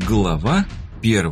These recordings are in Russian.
Глава 1.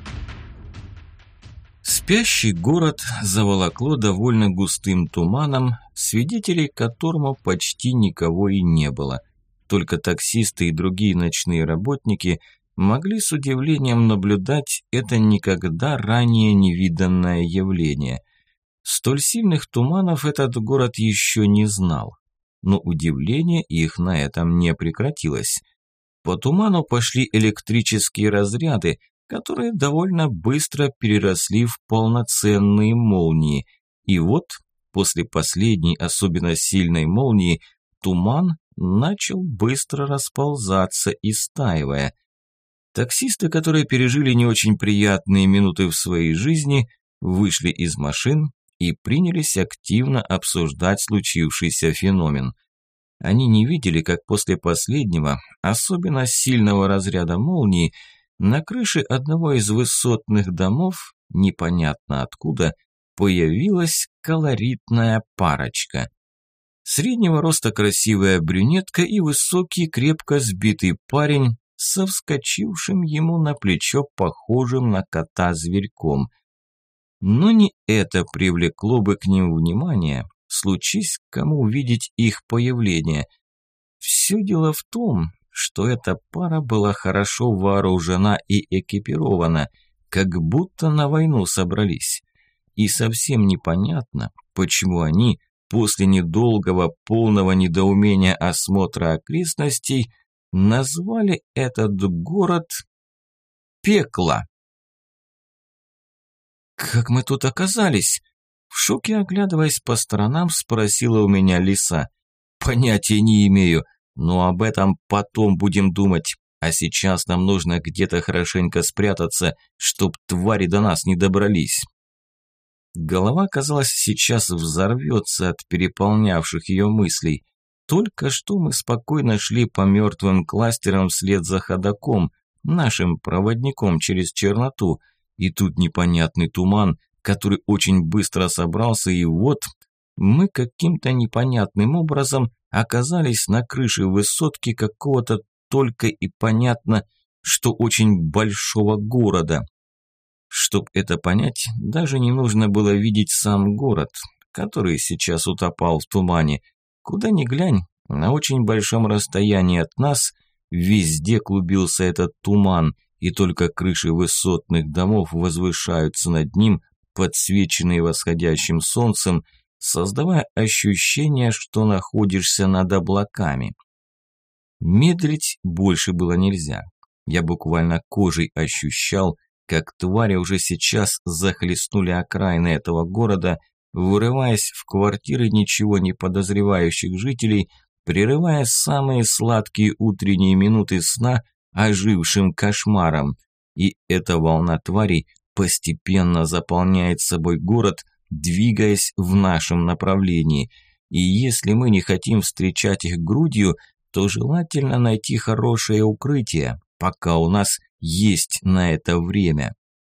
Спящий город заволокло довольно густым туманом, свидетелей которому почти никого и не было. Только таксисты и другие ночные работники могли с удивлением наблюдать это никогда ранее невиданное явление. Столь сильных туманов этот город еще не знал, но удивление их на этом не прекратилось. По туману пошли электрические разряды, которые довольно быстро переросли в полноценные молнии. И вот, после последней особенно сильной молнии, туман начал быстро расползаться, истаивая. Таксисты, которые пережили не очень приятные минуты в своей жизни, вышли из машин и принялись активно обсуждать случившийся феномен. Они не видели, как после последнего, особенно сильного разряда молнии, на крыше одного из высотных домов, непонятно откуда, появилась колоритная парочка. Среднего роста красивая брюнетка и высокий, крепко сбитый парень со вскочившим ему на плечо похожим на кота зверьком. Но не это привлекло бы к ним внимание, случись кому увидеть их появление. Все дело в том, что эта пара была хорошо вооружена и экипирована, как будто на войну собрались. И совсем непонятно, почему они, после недолгого полного недоумения осмотра окрестностей, назвали этот город Пекло. «Как мы тут оказались?» В шоке, оглядываясь по сторонам, спросила у меня лиса. «Понятия не имею, но об этом потом будем думать. А сейчас нам нужно где-то хорошенько спрятаться, чтоб твари до нас не добрались». Голова, казалось, сейчас взорвется от переполнявших ее мыслей. Только что мы спокойно шли по мертвым кластерам вслед за ходоком, нашим проводником через черноту, и тут непонятный туман, который очень быстро собрался, и вот мы каким-то непонятным образом оказались на крыше высотки какого-то только и понятно, что очень большого города. Чтоб это понять, даже не нужно было видеть сам город, который сейчас утопал в тумане. Куда ни глянь, на очень большом расстоянии от нас везде клубился этот туман, и только крыши высотных домов возвышаются над ним, подсвеченные восходящим солнцем, создавая ощущение, что находишься над облаками. Медлить больше было нельзя. Я буквально кожей ощущал, как твари уже сейчас захлестнули окраины этого города, вырываясь в квартиры ничего не подозревающих жителей, прерывая самые сладкие утренние минуты сна ожившим кошмаром. И эта волна тварей постепенно заполняет собой город, двигаясь в нашем направлении. И если мы не хотим встречать их грудью, то желательно найти хорошее укрытие, пока у нас есть на это время.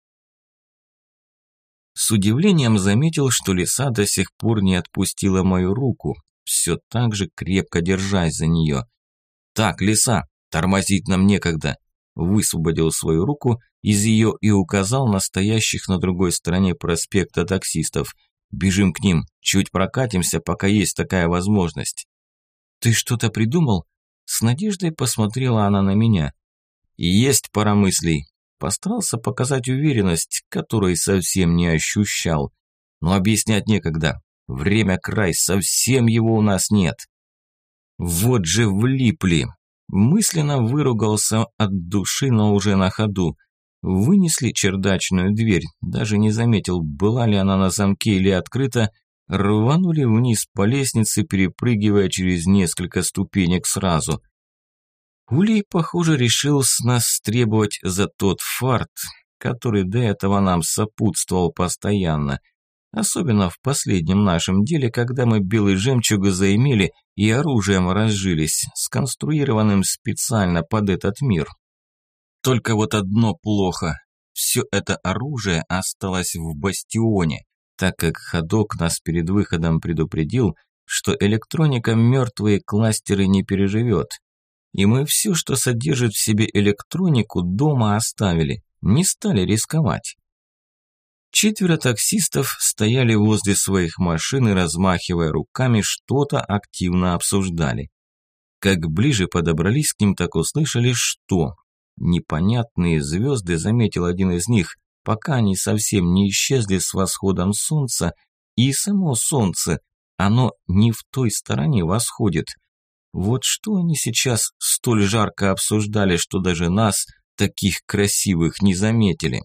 С удивлением заметил, что лиса до сих пор не отпустила мою руку, все так же крепко держась за нее. «Так, лиса, тормозить нам некогда!» Высвободил свою руку из ее и указал на стоящих на другой стороне проспекта таксистов. «Бежим к ним, чуть прокатимся, пока есть такая возможность». «Ты что-то придумал?» С надеждой посмотрела она на меня. «И есть пара мыслей». Постарался показать уверенность, которой совсем не ощущал. Но объяснять некогда. Время край, совсем его у нас нет. Вот же влипли. Мысленно выругался от души, но уже на ходу. Вынесли чердачную дверь, даже не заметил, была ли она на замке или открыта, рванули вниз по лестнице, перепрыгивая через несколько ступенек сразу. Улей, похоже, решил с нас требовать за тот фарт, который до этого нам сопутствовал постоянно. Особенно в последнем нашем деле, когда мы белый жемчуг заимели и оружием разжились, сконструированным специально под этот мир. Только вот одно плохо. Все это оружие осталось в бастионе, так как ходок нас перед выходом предупредил, что электроника мертвые кластеры не переживет. И мы все, что содержит в себе электронику, дома оставили, не стали рисковать. 4 таксистов стояли возле своих машин и, размахивая руками, что-то активно обсуждали. Как ближе подобрались к ним, так услышали, что непонятные звезды, заметил один из них, пока они совсем не исчезли с восходом солнца, и само солнце, оно не в той стороне восходит. Вот что они сейчас столь жарко обсуждали, что даже нас, таких красивых, не заметили.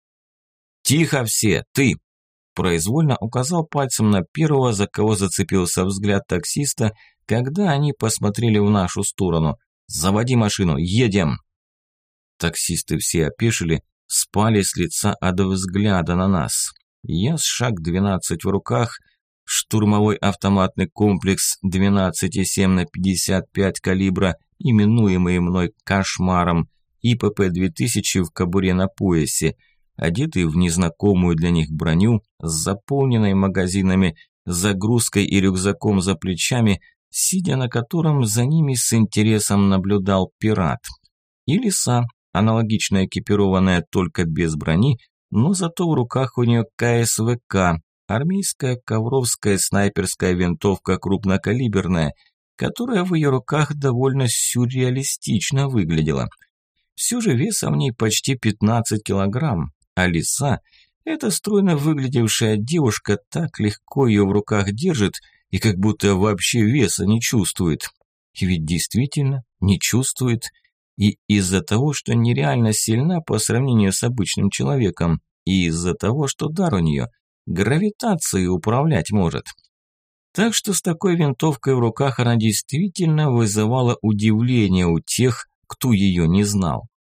«Тихо все, ты!» Произвольно указал пальцем на первого, за кого зацепился взгляд таксиста, когда они посмотрели в нашу сторону. «Заводи машину, едем!» Таксисты все опешили, спали с лица от взгляда на нас. Я с ШАГ-12 в руках, штурмовой автоматный комплекс 12,7 на 55 калибра, именуемый мной «Кошмаром», и ПП-2000 в кобуре на поясе, одетый в незнакомую для них броню с заполненной магазинами, загрузкой и рюкзаком за плечами, сидя на котором за ними с интересом наблюдал пират. И лиса, аналогично экипированная только без брони, но зато в руках у нее КСВК, армейская ковровская снайперская винтовка крупнокалиберная, которая в ее руках довольно сюрреалистично выглядела. Все же весом в ней почти 15 килограмм, а лиса, эта стройно выглядевшая девушка, так легко ее в руках держит и как будто вообще веса не чувствует. И ведь действительно не чувствует. И из-за того, что нереально сильна по сравнению с обычным человеком, и из-за того, что дар у нее гравитацией управлять может. Так что с такой винтовкой в руках она действительно вызывала удивление у тех, кто ее не знал.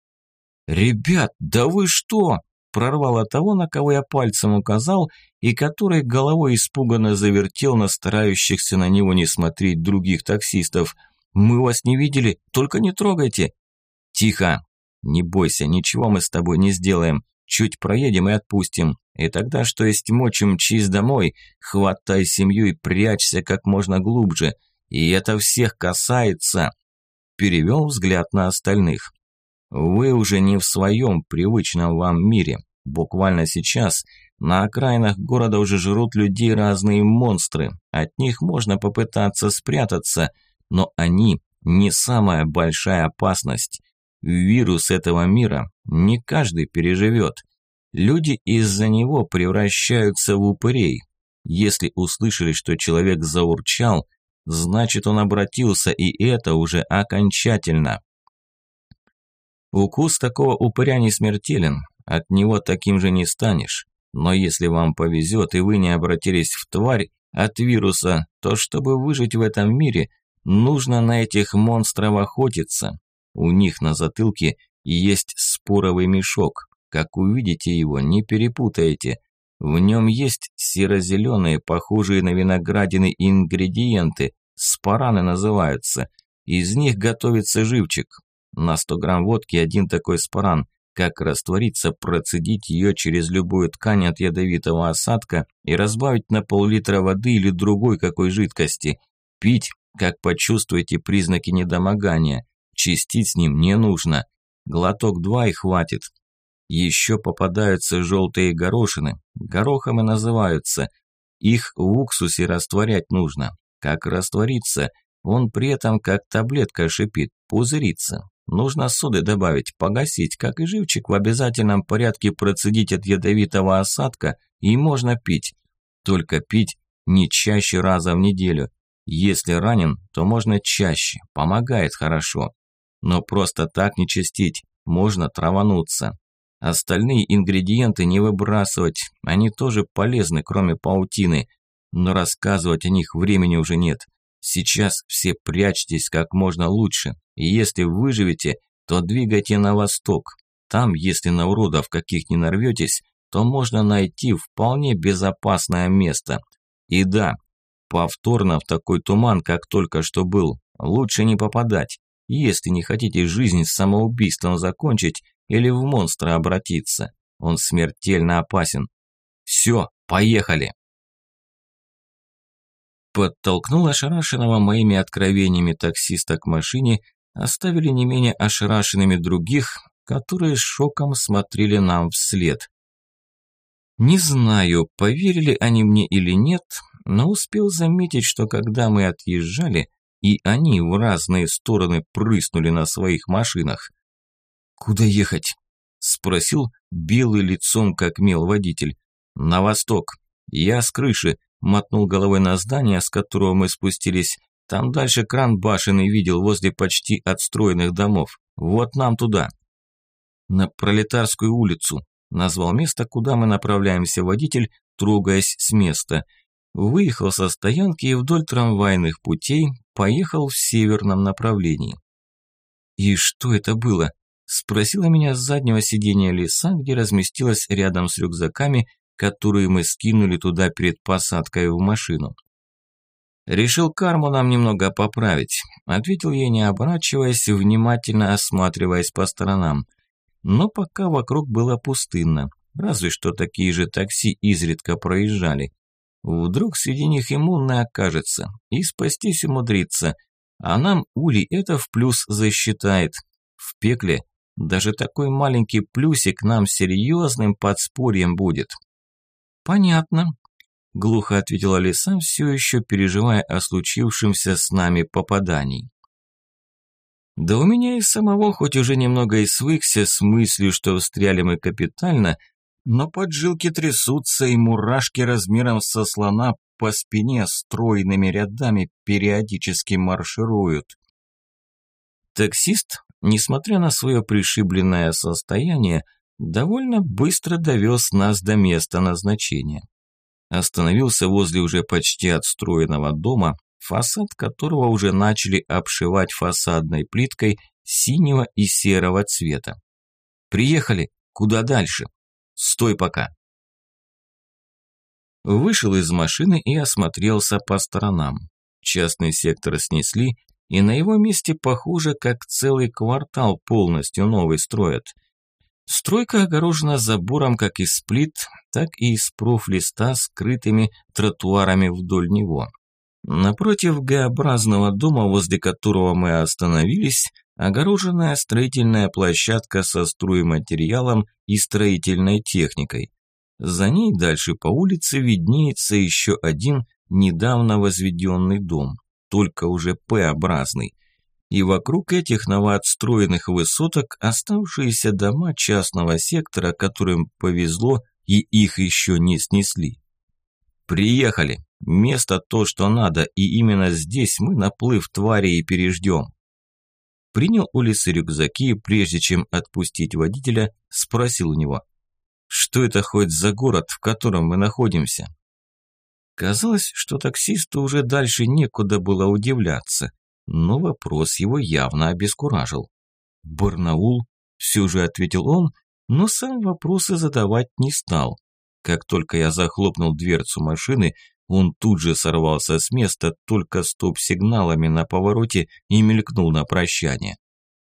«Ребят, да вы что?» Прорвало того, на кого я пальцем указал, и который головой испуганно завертел на старающихся на него не смотреть других таксистов. «Мы вас не видели, только не трогайте!» «Тихо! Не бойся, ничего мы с тобой не сделаем. Чуть проедем и отпустим. И тогда, что есть мочи, мчись домой, хватай семью и прячься как можно глубже. И это всех касается!» Перевел взгляд на остальных. «Вы уже не в своем привычном вам мире. Буквально сейчас на окраинах города уже жрут людей разные монстры. От них можно попытаться спрятаться, но они не самая большая опасность. Вирус этого мира не каждый переживет. Люди из-за него превращаются в упырей. Если услышали, что человек заурчал, значит он обратился, и это уже окончательно. Укус такого упыря не смертелен, от него таким же не станешь. Но если вам повезет и вы не обратились в тварь от вируса, то чтобы выжить в этом мире, нужно на этих монстров охотиться. У них на затылке есть споровый мешок. Как увидите его, не перепутайте. В нем есть серо-зеленые, похожие на виноградины ингредиенты, спораны называются. Из них готовится живчик. На 100 грамм водки один такой споран. Как раствориться, процедить ее через любую ткань от ядовитого осадка и разбавить на пол-литра воды или другой какой жидкости. Пить, как почувствуете признаки недомогания. Чистить с ним не нужно. Глоток 2 и хватит. Еще попадаются желтые горошины, горохом и называются. Их в уксусе растворять нужно. Как раствориться, он при этом как таблетка шипит, пузырится. Нужно соды добавить, погасить, как и живчик в обязательном порядке процедить от ядовитого осадка, и можно пить. Только пить не чаще раза в неделю. Если ранен, то можно чаще, помогает хорошо. Но просто так не чистить, можно травануться. Остальные ингредиенты не выбрасывать, они тоже полезны, кроме паутины. Но рассказывать о них времени уже нет. Сейчас все прячьтесь как можно лучше, и если выживете, то двигайте на восток. Там, если на уродов каких не нарветесь, то можно найти вполне безопасное место. И да, повторно в такой туман, как только что был, лучше не попадать, если не хотите жизнь самоубийством закончить или в монстра обратиться. Он смертельно опасен. Все, поехали! Подтолкнул ошарашенного моими откровениями таксиста к машине, оставили не менее ошарашенными других, которые с шоком смотрели нам вслед. Не знаю, поверили они мне или нет, но успел заметить, что когда мы отъезжали, и они в разные стороны прыснули на своих машинах. «Куда ехать?» – спросил белый лицом как мел водитель. «На восток. Я с крыши», – мотнул головой на здание, с которого мы спустились. «Там дальше кран башенный видел возле почти отстроенных домов. Вот нам туда». «На Пролетарскую улицу», – назвал место, куда мы направляемся водитель, трогаясь с места. Выехал со стоянки и вдоль трамвайных путей поехал в северном направлении. «И что это было?» – спросила меня с заднего сиденья Лиса, где разместилась рядом с рюкзаками, которые мы скинули туда перед посадкой в машину. «Решил карму нам немного поправить», – ответил ей, не оборачиваясь, внимательно осматриваясь по сторонам. Но пока вокруг было пустынно, разве что такие же такси изредка проезжали. Вдруг среди них иммунный окажется и спастись умудрится, а нам Ули это в плюс засчитает. В пекле даже такой маленький плюсик нам серьезным подспорьем будет. «Понятно», – глухо ответила Лиса, все еще переживая о случившемся с нами попадании. Да у меня и самого хоть уже немного и свыкся с мыслью, что встряли мы капитально, но поджилки трясутся и мурашки размером со слона по спине стройными рядами периодически маршируют. Таксист, несмотря на свое пришибленное состояние, довольно быстро довез нас до места назначения. Остановился возле уже почти отстроенного дома, фасад которого уже начали обшивать фасадной плиткой синего и серого цвета. «Приехали. Куда дальше?» «Стой пока». Вышел из машины и осмотрелся по сторонам. Частный сектор снесли, и на его месте, похоже, как целый квартал полностью новый строят. Стройка огорожена забором как из плит, так и из профлиста с крытыми тротуарами вдоль него. Напротив Г-образного дома, возле которого мы остановились, огороженная строительная площадка со стройматериалом и строительной техникой. За ней дальше по улице виднеется еще один недавно возведенный дом, только уже П-образный. И вокруг этих новоотстроенных высоток оставшиеся дома частного сектора, которым повезло и их еще не снесли. «Приехали! Место то, что надо, и именно здесь мы наплыв твари и переждем». Принял у Лисы рюкзаки, прежде чем отпустить водителя, спросил у него: «Что это хоть за город, в котором мы находимся?» Казалось, что таксисту уже дальше некуда было удивляться, но вопрос его явно обескуражил. «Барнаул?» – все же ответил он, но сам вопросы задавать не стал. Как только я захлопнул дверцу машины, он тут же сорвался с места, только стоп-сигналами на повороте и мелькнул на прощание.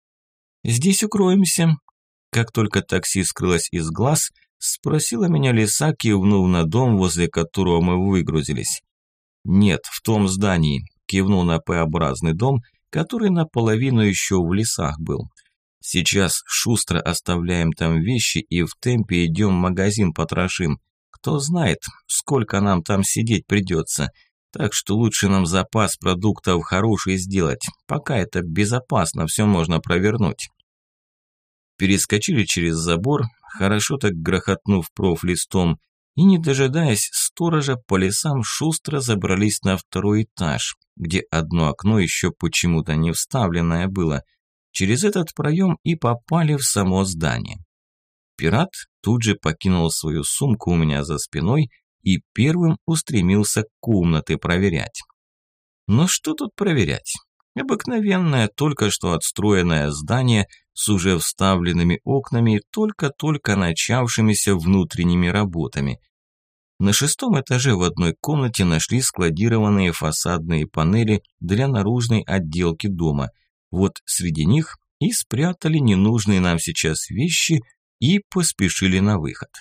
«Здесь укроемся». Как только такси скрылось из глаз, спросила меня Лиса, кивнув на дом, возле которого мы выгрузились. «Нет, в том здании», – кивнул на П-образный дом, который наполовину еще в лесах был. «Сейчас шустро оставляем там вещи и в темпе идем в магазин потрошим. Кто знает, сколько нам там сидеть придется, так что лучше нам запас продуктов хороший сделать, пока это безопасно, все можно провернуть». Перескочили через забор, хорошо так грохотнув профлистом, и, не дожидаясь сторожа, по лесам шустро забрались на второй этаж, где одно окно еще почему-то не вставленное было. Через этот проем и попали в само здание. Пират тут же покинул свою сумку у меня за спиной и первым устремился комнаты проверять. Но что тут проверять? Обыкновенное, только что отстроенное здание с уже вставленными окнами и только-только начавшимися внутренними работами. На 6-м этаже в одной комнате нашли складированные фасадные панели для наружной отделки дома. Вот среди них и спрятали ненужные нам сейчас вещи и поспешили на выход.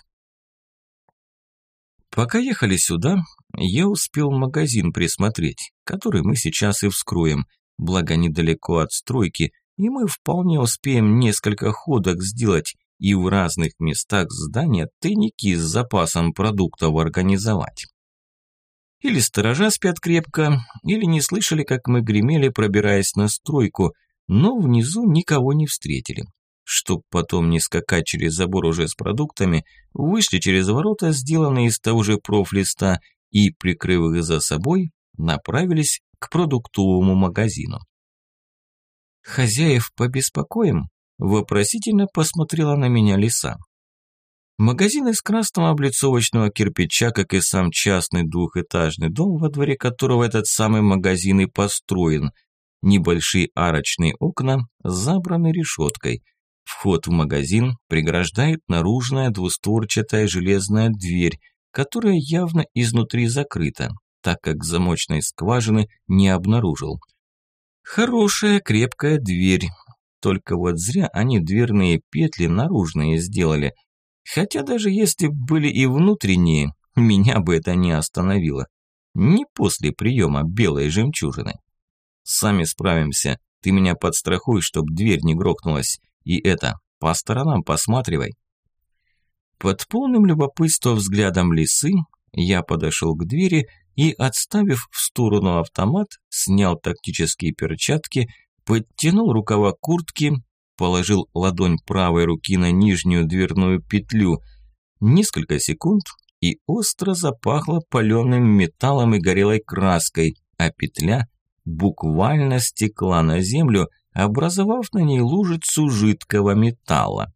Пока ехали сюда, я успел магазин присмотреть, который мы сейчас и вскроем, благо недалеко от стройки, и мы вполне успеем несколько ходок сделать и в разных местах здания тайники с запасом продуктов организовать. Или сторожа спят крепко, или не слышали, как мы гремели, пробираясь на стройку, но внизу никого не встретили. Чтоб потом не скакать через забор уже с продуктами, вышли через ворота, сделанные из того же профлиста, и, прикрыв их за собой, направились к продуктовому магазину. «Хозяев побеспокоим?» – вопросительно посмотрела на меня лиса. Магазин из красного облицовочного кирпича, как и сам частный двухэтажный дом, во дворе которого этот самый магазин и построен. Небольшие арочные окна забраны решеткой. Вход в магазин преграждает наружная двустворчатая железная дверь, которая явно изнутри закрыта, так как замочной скважины не обнаружил. Хорошая крепкая дверь, только вот зря они дверные петли наружные сделали. Хотя даже если были и внутренние, меня бы это не остановило. Не после приема белой жемчужины. Сами справимся, ты меня подстрахуй, чтоб дверь не грохнулась. И это, по сторонам посматривай. Под полным любопытства взглядом лисы я подошел к двери и, отставив в сторону автомат, снял тактические перчатки, подтянул рукава куртки, положил ладонь правой руки на нижнюю дверную петлю. Несколько секунд, и остро запахло паленым металлом и горелой краской, а петля буквально стекла на землю, образовав на ней лужицу жидкого металла.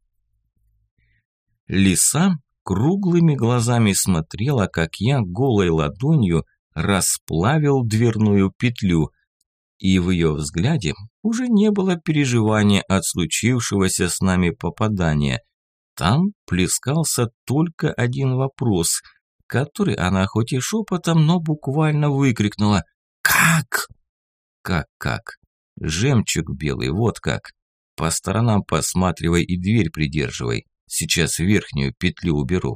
Лиса круглыми глазами смотрела, как я голой ладонью расплавил дверную петлю, и в ее взгляде уже не было переживания от случившегося с нами попадания. Там плескался только один вопрос, который она хоть и шепотом, но буквально выкрикнула: «Как?» «Как? Жемчуг белый, вот как. По сторонам посматривай и дверь придерживай. Сейчас верхнюю петлю уберу».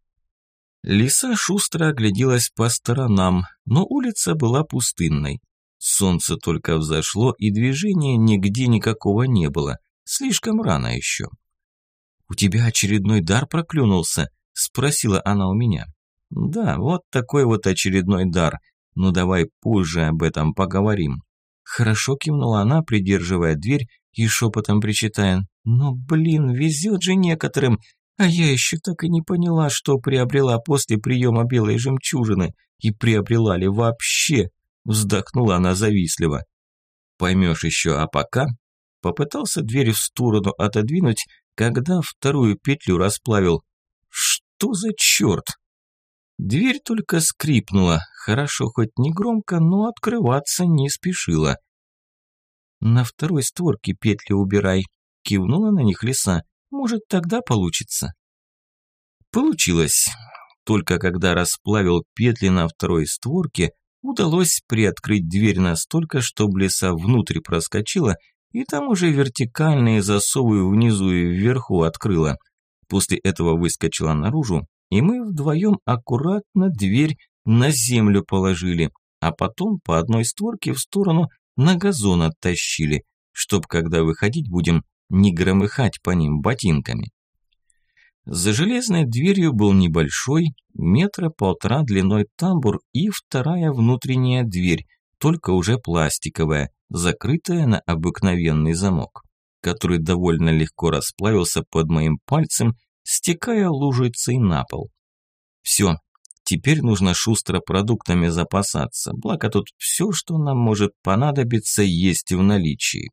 Лиса шустро огляделась по сторонам, но улица была пустынной. Солнце только взошло, и движения нигде никакого не было. Слишком рано еще. «У тебя очередной дар проклюнулся?» – спросила она у меня. «Да, вот такой вот очередной дар. Ну давай позже об этом поговорим». Хорошо, кивнула она, придерживая дверь и шепотом причитая: «Ну блин, везет же некоторым, а я еще так и не поняла, что приобрела после приема белой жемчужины, и приобрела ли вообще?» Вздохнула она завистливо. «Поймешь еще, а пока...» Попытался дверь в сторону отодвинуть, когда вторую петлю расплавил. «Что за черт?» Дверь только скрипнула, хорошо хоть не громко, но открываться не спешила. «На второй створке петли убирай», – кивнула на них лиса. «Может, тогда получится». Получилось. Только когда расплавил петли на второй створке, удалось приоткрыть дверь настолько, чтобы лиса внутрь проскочила, и там уже вертикальные засовы внизу и вверху открыла. После этого выскочила наружу, и мы вдвоем аккуратно дверь на землю положили, а потом по одной створке в сторону на газон оттащили, чтоб, когда выходить будем, не громыхать по ним ботинками. За железной дверью был небольшой, 1,5 метра длиной тамбур и вторая внутренняя дверь, только уже пластиковая, закрытая на обыкновенный замок, который довольно легко расплавился под моим пальцем, стекая лужицей на пол. Все, теперь нужно шустро продуктами запасаться, благо тут все, что нам может понадобиться, есть в наличии.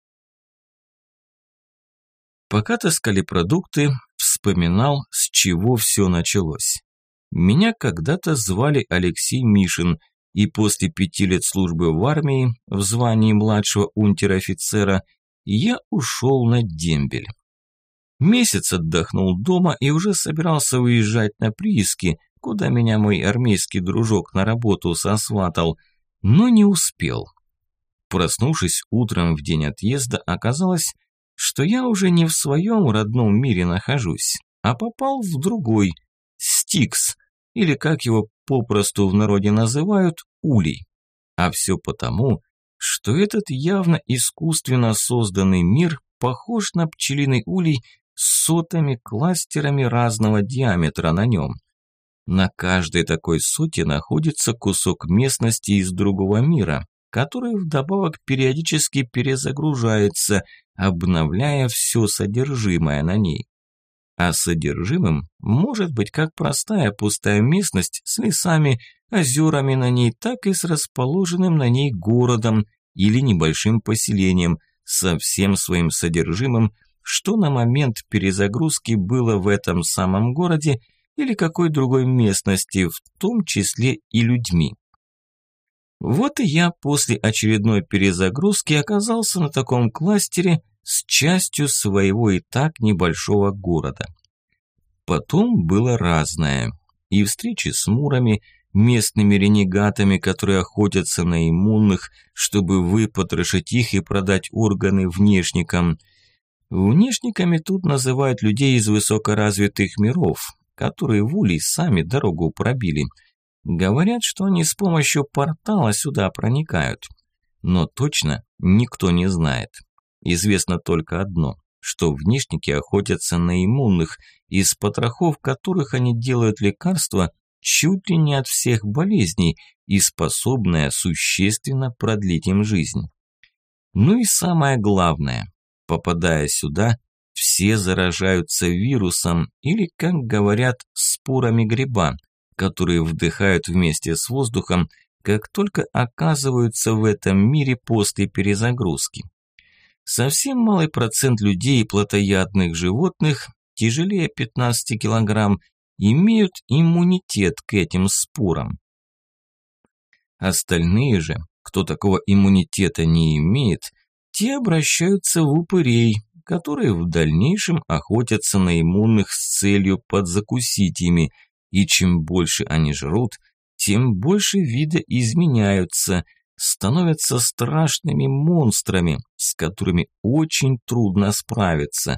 Пока таскали продукты, вспоминал, с чего все началось. Меня когда-то звали Алексей Мишин, и после 5 лет службы в армии, в звании младшего унтер-офицера, я ушел на дембель. Месяц отдохнул дома и уже собирался уезжать на прииски, куда меня мой армейский дружок на работу сосватал, но не успел. Проснувшись утром в день отъезда, оказалось, что я уже не в своем родном мире нахожусь, а попал в другой, Стикс, или как его попросту в народе называют, Улей. А все потому, что этот явно искусственно созданный мир похож на пчелиный улей с сотами кластерами разного диаметра на нем. На каждой такой соте находится кусок местности из другого мира, который вдобавок периодически перезагружается, обновляя все содержимое на ней. А содержимым может быть как простая пустая местность с лесами, озерами на ней, так и с расположенным на ней городом или небольшим поселением со всем своим содержимым, что на момент перезагрузки было в этом самом городе или какой другой местности, в том числе и людьми. Вот и я после очередной перезагрузки оказался на таком кластере с частью своего и так небольшого города. Потом было разное. И встречи с мурами, местными ренегатами, которые охотятся на иммунных, чтобы выпотрошить их и продать органы внешникам. Внешниками тут называют людей из высокоразвитых миров, которые в Улей сами дорогу пробили. Говорят, что они с помощью портала сюда проникают. Но точно никто не знает. Известно только одно, что внешники охотятся на иммунных, из потрохов которых они делают лекарства чуть ли не от всех болезней и способные существенно продлить им жизнь. Ну и самое главное, попадая сюда, все заражаются вирусом или, как говорят, спорами гриба, которые вдыхают вместе с воздухом, как только оказываются в этом мире после перезагрузки. Совсем малый процент людей и плотоядных животных, тяжелее 15 килограмм, имеют иммунитет к этим спорам. Остальные же, кто такого иммунитета не имеет, те обращаются в упырей, которые в дальнейшем охотятся на иммунных с целью подзакусить ими, и чем больше они жрут, тем больше вида изменяются, становятся страшными монстрами, с которыми очень трудно справиться.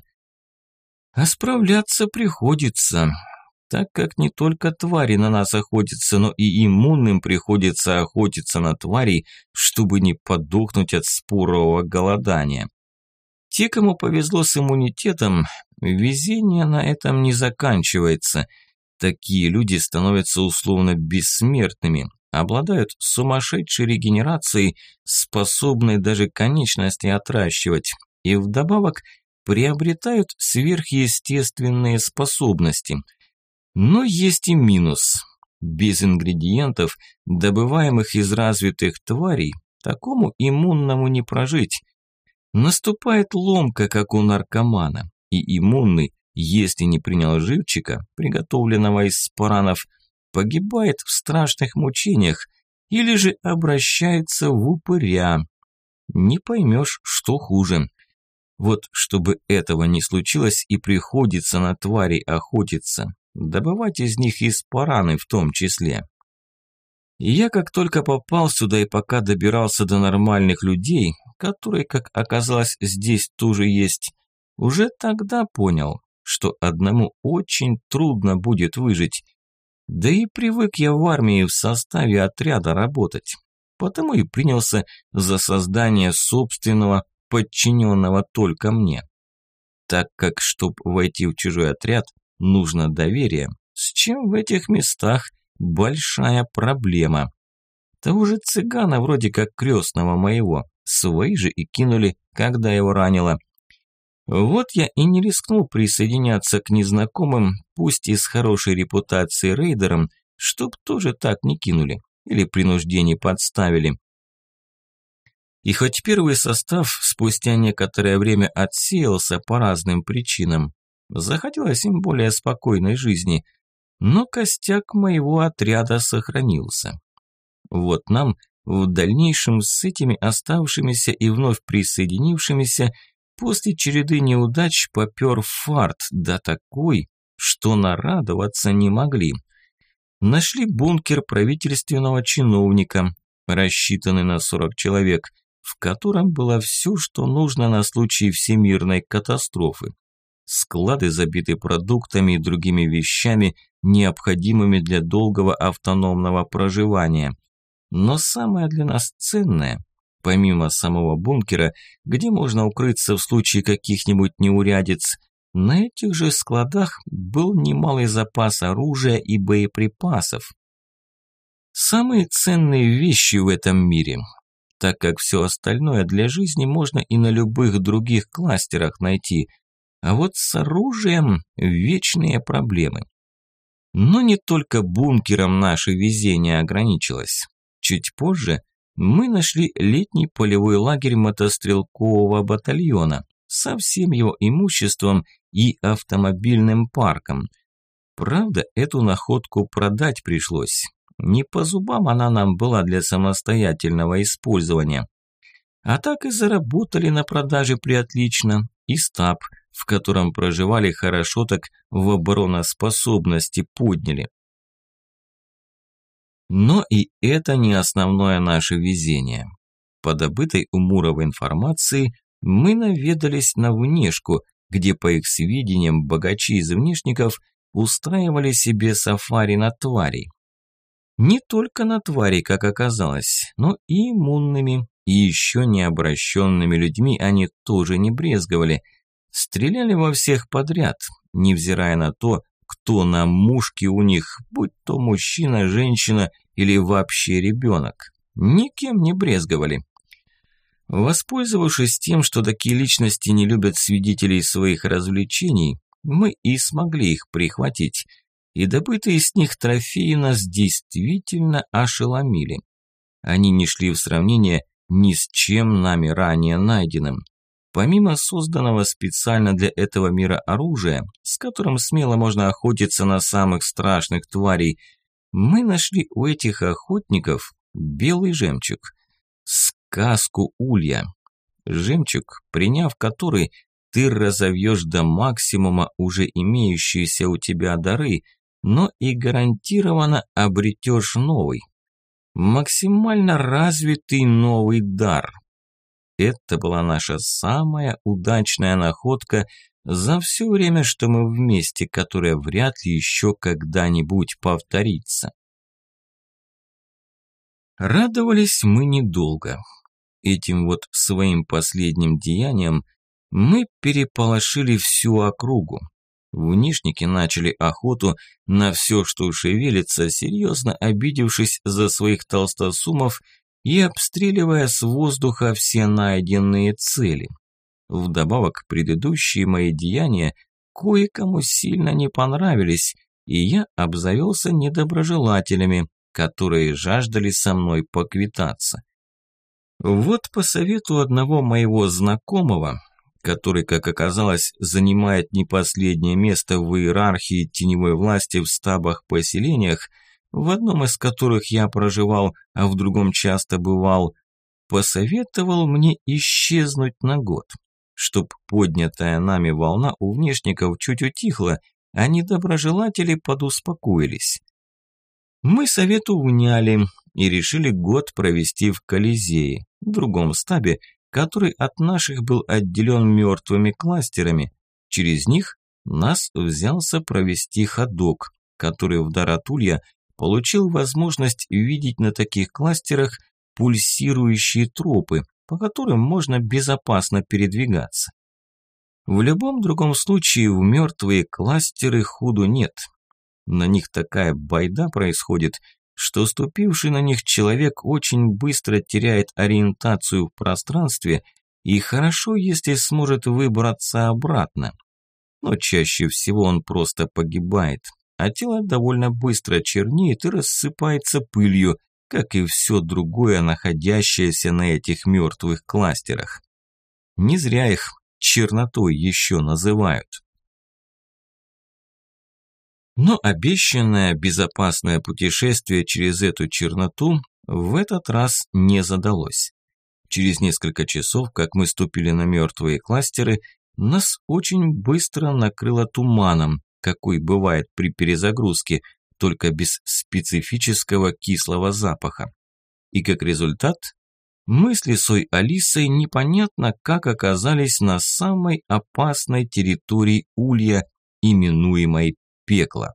А справляться приходится, так как не только твари на нас охотятся, но и иммунным приходится охотиться на тварей, чтобы не подохнуть от спорового голодания. Те, кому повезло с иммунитетом, везение на этом не заканчивается. Такие люди становятся условно бессмертными, обладают сумасшедшей регенерацией, способной даже конечности отращивать, и вдобавок приобретают сверхъестественные способности. Но есть и минус. Без ингредиентов, добываемых из развитых тварей, такому иммунному не прожить. Наступает ломка, как у наркомана, и иммунный, если не принял живчика, приготовленного из споранов, погибает в страшных мучениях или же обращается в упыря. Не поймешь, что хуже. Вот чтобы этого не случилось и приходится на тварей охотиться, добывать из них и спораны в том числе. И я как только попал сюда и пока добирался до нормальных людей, которые, как оказалось, здесь тоже есть, уже тогда понял, что одному очень трудно будет выжить. Да и привык я в армии в составе отряда работать, потому и принялся за создание собственного, подчиненного только мне. Так как, чтобы войти в чужой отряд, нужно доверие, с чем в этих местах большая проблема. Того же цыгана, вроде как крестного моего, свои же и кинули, когда его ранило. Вот я и не рискнул присоединяться к незнакомым, пусть и с хорошей репутацией рейдерам, чтоб тоже так не кинули или при нужде не подставили. И хоть первый состав спустя некоторое время отсеялся по разным причинам, захотелось им более спокойной жизни, но костяк моего отряда сохранился. Вот нам в дальнейшем с этими оставшимися и вновь присоединившимися после череды неудач попер фарт, да такой, что нарадоваться не могли. Нашли бункер правительственного чиновника, рассчитанный на 40 человек, в котором было все, что нужно на случай всемирной катастрофы. Склады забиты продуктами и другими вещами, необходимыми для долгого автономного проживания. Но самое для нас ценное – Помимо самого бункера, где можно укрыться в случае каких-нибудь неурядиц, на этих же складах был немалый запас оружия и боеприпасов. Самые ценные вещи в этом мире, так как все остальное для жизни можно и на любых других кластерах найти, а вот с оружием вечные проблемы. Но не только бункером наше везение ограничилось. Чуть позже мы нашли летний полевой лагерь мотострелкового батальона со всем его имуществом и автомобильным парком. Правда, эту находку продать пришлось. Не по зубам она нам была для самостоятельного использования. А так и заработали на продаже приотлично. И стаб, в котором проживали, хорошо так в обороноспособности подняли. Но и это не основное наше везение. По добытой у Мурова информации мы наведались на внешку, где, по их сведениям, богачи из внешников устраивали себе сафари на тварей. Не только на тварей, как оказалось, но и иммунными, и еще не обращенными людьми они тоже не брезговали. Стреляли во всех подряд, невзирая на то, кто на мушке у них, будь то мужчина, женщина или вообще ребенок. Никем не брезговали. Воспользовавшись тем, что такие личности не любят свидетелей своих развлечений, мы и смогли их прихватить. И добытые с них трофеи нас действительно ошеломили. Они не шли в сравнение ни с чем нами ранее найденным. Помимо созданного специально для этого мира оружия, с которым смело можно охотиться на самых страшных тварей, мы нашли у этих охотников белый жемчуг, сказку улья. Жемчуг, приняв который, ты разовьешь до максимума уже имеющиеся у тебя дары, но и гарантированно обретешь новый, максимально развитый новый дар. Это была наша самая удачная находка за все время, что мы вместе, которая вряд ли еще когда-нибудь повторится. Радовались мы недолго. Этим вот своим последним деянием мы переполошили всю округу. Внешники начали охоту на все, что шевелится, серьезно обидевшись за своих толстосумов и обстреливая с воздуха все найденные цели. Вдобавок, предыдущие мои деяния кое-кому сильно не понравились, и я обзавелся недоброжелателями, которые жаждали со мной поквитаться. Вот по совету одного моего знакомого, который, как оказалось, занимает не последнее место в иерархии теневой власти в стабах-поселениях, в одном из которых я проживал, а в другом часто бывал, посоветовал мне исчезнуть на год, чтоб поднятая нами волна у внешников чуть утихла, а недоброжелатели подуспокоились. Мы совету вняли и решили год провести в Колизее, другом стабе, который от наших был отделен мертвыми кластерами. Через них нас взялся провести ходок, который в дар от Улья получил возможность видеть на таких кластерах пульсирующие тропы, по которым можно безопасно передвигаться. В любом другом случае в мертвые кластеры ходу нет. На них такая байда происходит, что ступивший на них человек очень быстро теряет ориентацию в пространстве, и хорошо, если сможет выбраться обратно. Но чаще всего он просто погибает, а тело довольно быстро чернеет и рассыпается пылью, как и все другое, находящееся на этих мертвых кластерах. Не зря их чернотой еще называют. Но обещанное безопасное путешествие через эту черноту в этот раз не задалось. Через несколько часов, как мы ступили на мертвые кластеры, нас очень быстро накрыло туманом, какой бывает при перезагрузке, только без специфического кислого запаха. И как результат, мы с Лисой Алисой непонятно как оказались на самой опасной территории Улья, именуемой Пекло.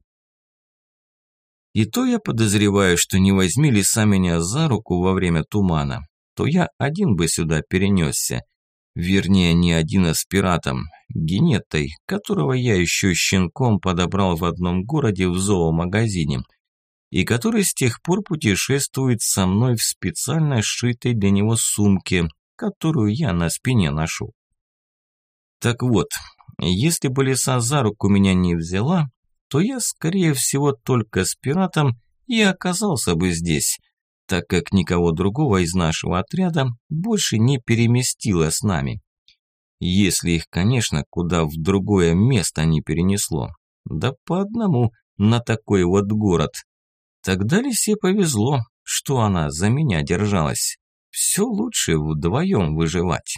И то я подозреваю, что не возьми Лиса меня за руку во время тумана, то я один бы сюда перенесся. Вернее, не один, а с пиратом, Генеттой, которого я еще щенком подобрал в одном городе в зоомагазине, и который с тех пор путешествует со мной в специально сшитой для него сумке, которую я на спине ношу. Так вот, если бы Лиса за руку меня не взяла, то я, скорее всего, только с пиратом и оказался бы здесь, так как никого другого из нашего отряда больше не переместило с нами. Если их, конечно, куда в другое место не перенесло. Да по одному на такой вот город. Тогда Лисе повезло, что она за меня держалась. Все лучше вдвоем выживать.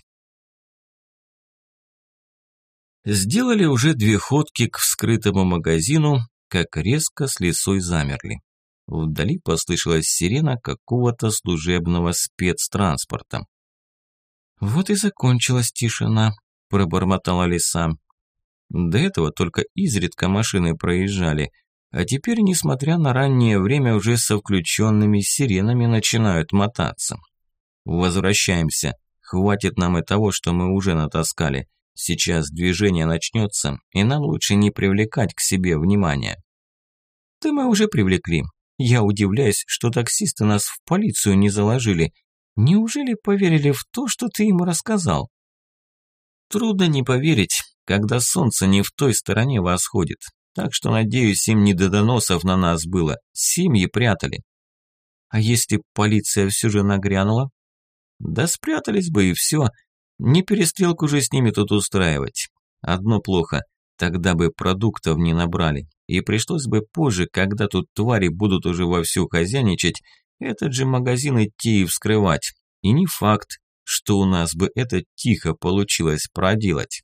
Сделали уже 2 ходки к вскрытому магазину, как резко с Лисой замерли. Вдали послышалась сирена какого-то служебного спецтранспорта. «Вот и закончилась тишина», – пробормотала Лиса. До этого только изредка машины проезжали, а теперь, несмотря на раннее время, уже со включенными сиренами начинают мотаться. «Возвращаемся. Хватит нам и того, что мы уже натаскали. Сейчас движение начнется, и нам лучше не привлекать к себе внимания». «Да мы уже привлекли. Я удивляюсь, что таксисты нас в полицию не заложили. Неужели поверили в то, что ты им рассказал?» «Трудно не поверить, когда солнце не в той стороне восходит. Так что, надеюсь, им не до доносов на нас было. Семьи прятали». «А если полиция все же нагрянула?» «Да спрятались бы и все. Не перестрелку же с ними тут устраивать. Одно плохо, тогда бы продуктов не набрали. И пришлось бы позже, когда тут твари будут уже вовсю хозяйничать, этот же магазин идти и вскрывать. И не факт, что у нас бы это тихо получилось проделать».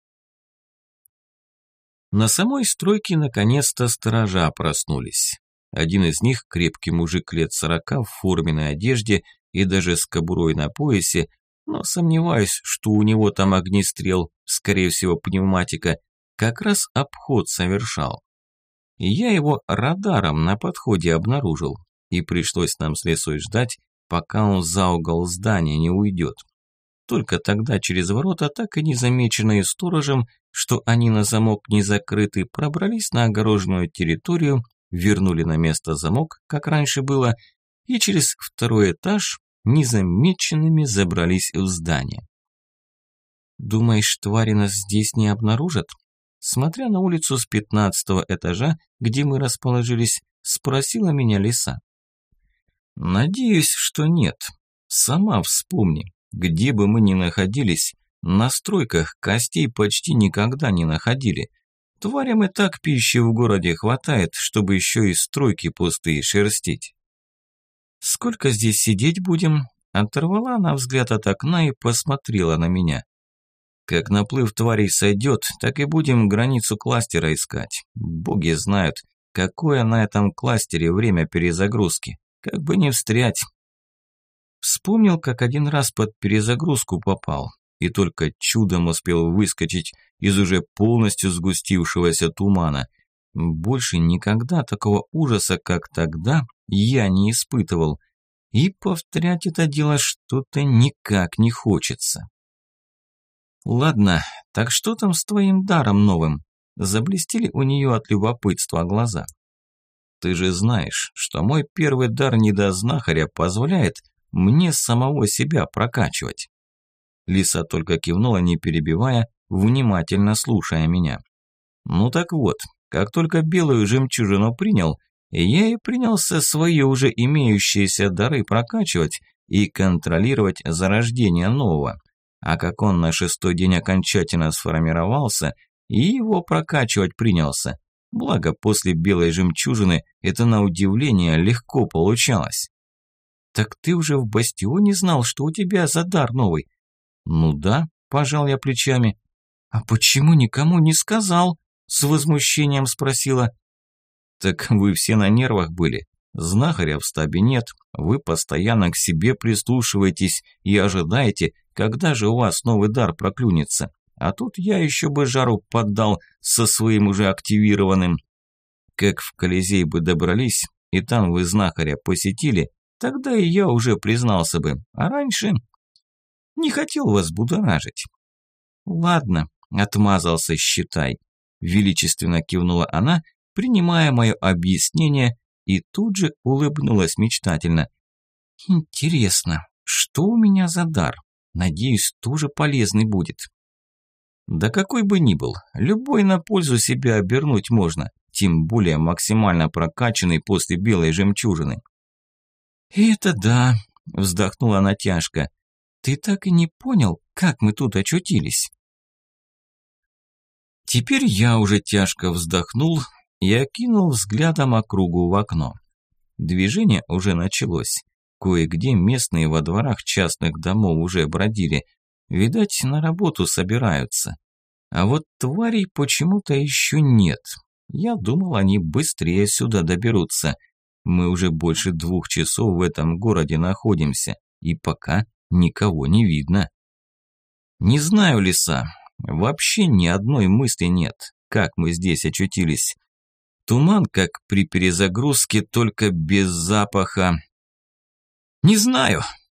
На самой стройке наконец-то сторожа проснулись. Один из них, крепкий мужик лет 40 в форменной одежде и даже с кобурой на поясе, но сомневаюсь, что у него там огнестрел, скорее всего пневматика, как раз обход совершал. И я его радаром на подходе обнаружил, и пришлось нам с Лисой ждать, пока он за угол здания не уйдет. Только тогда через ворота, так и незамеченные сторожем, что они на замок не закрыты, пробрались на огороженную территорию, вернули на место замок, как раньше было, и через 2-й этаж незамеченными забрались в здание. «Думаешь, твари нас здесь не обнаружат?» Смотря на улицу с 15-го этажа, где мы расположились, спросила меня Лиса. «Надеюсь, что нет. Сама вспомни, где бы мы ни находились, на стройках костей почти никогда не находили. Тварям и так пищи в городе хватает, чтобы еще и стройки пустые шерстить». «Сколько здесь сидеть будем?» Оторвала она взгляд от окна и посмотрела на меня. «Как наплыв тварей сойдет, так и будем границу кластера искать. Боги знают, какое на этом кластере время перезагрузки. Как бы не встрять». Вспомнил, как один раз под перезагрузку попал, и только чудом успел выскочить из уже полностью сгустившегося тумана. Больше никогда такого ужаса, как тогда, я не испытывал. И повторять это дело что-то никак не хочется. «Ладно, так что там с твоим даром новым?» Заблестели у нее от любопытства глаза. «Ты же знаешь, что мой первый дар недознахаря позволяет мне самого себя прокачивать». Лиса только кивнула, не перебивая, внимательно слушая меня. «Ну так вот, как только белую жемчужину принял, я и принялся свои уже имеющиеся дары прокачивать и контролировать зарождение нового. А как он на 6-й день окончательно сформировался, и его прокачивать принялся. Благо, после белой жемчужины это на удивление легко получалось». «Так ты уже в бастионе знал, что у тебя за дар новый?» «Ну да», – пожал я плечами. «А почему никому не сказал?» – с возмущением спросила. «Так вы все на нервах были. Знахаря в стабе нет, вы постоянно к себе прислушиваетесь и ожидаете, когда же у вас новый дар проклюнется. А тут я еще бы жару поддал со своим уже активированным. Как в Колизей бы добрались, и там вы знахаря посетили, тогда и я уже признался бы, а раньше не хотел вас будоражить». «Ладно, отмазался, считай», – величественно кивнула она, принимая мое объяснение, и тут же улыбнулась мечтательно. «Интересно, что у меня за дар? Надеюсь, тоже полезный будет». «Да какой бы ни был, любой на пользу себя обернуть можно, тем более максимально прокачанный после белой жемчужины». «Это да», – вздохнула она тяжко. «Ты так и не понял, как мы тут очутились?» Теперь я уже тяжко вздохнул и окинул взглядом округу в окно. Движение уже началось. Кое-где местные во дворах частных домов уже бродили. Видать, на работу собираются. А вот тварей почему-то еще нет. Я думал, они быстрее сюда доберутся. Мы уже больше 2 часов в этом городе находимся, и пока никого не видно. Не знаю, лиса, вообще ни одной мысли нет, как мы здесь очутились. Туман, как при перезагрузке, только без запаха. Не знаю,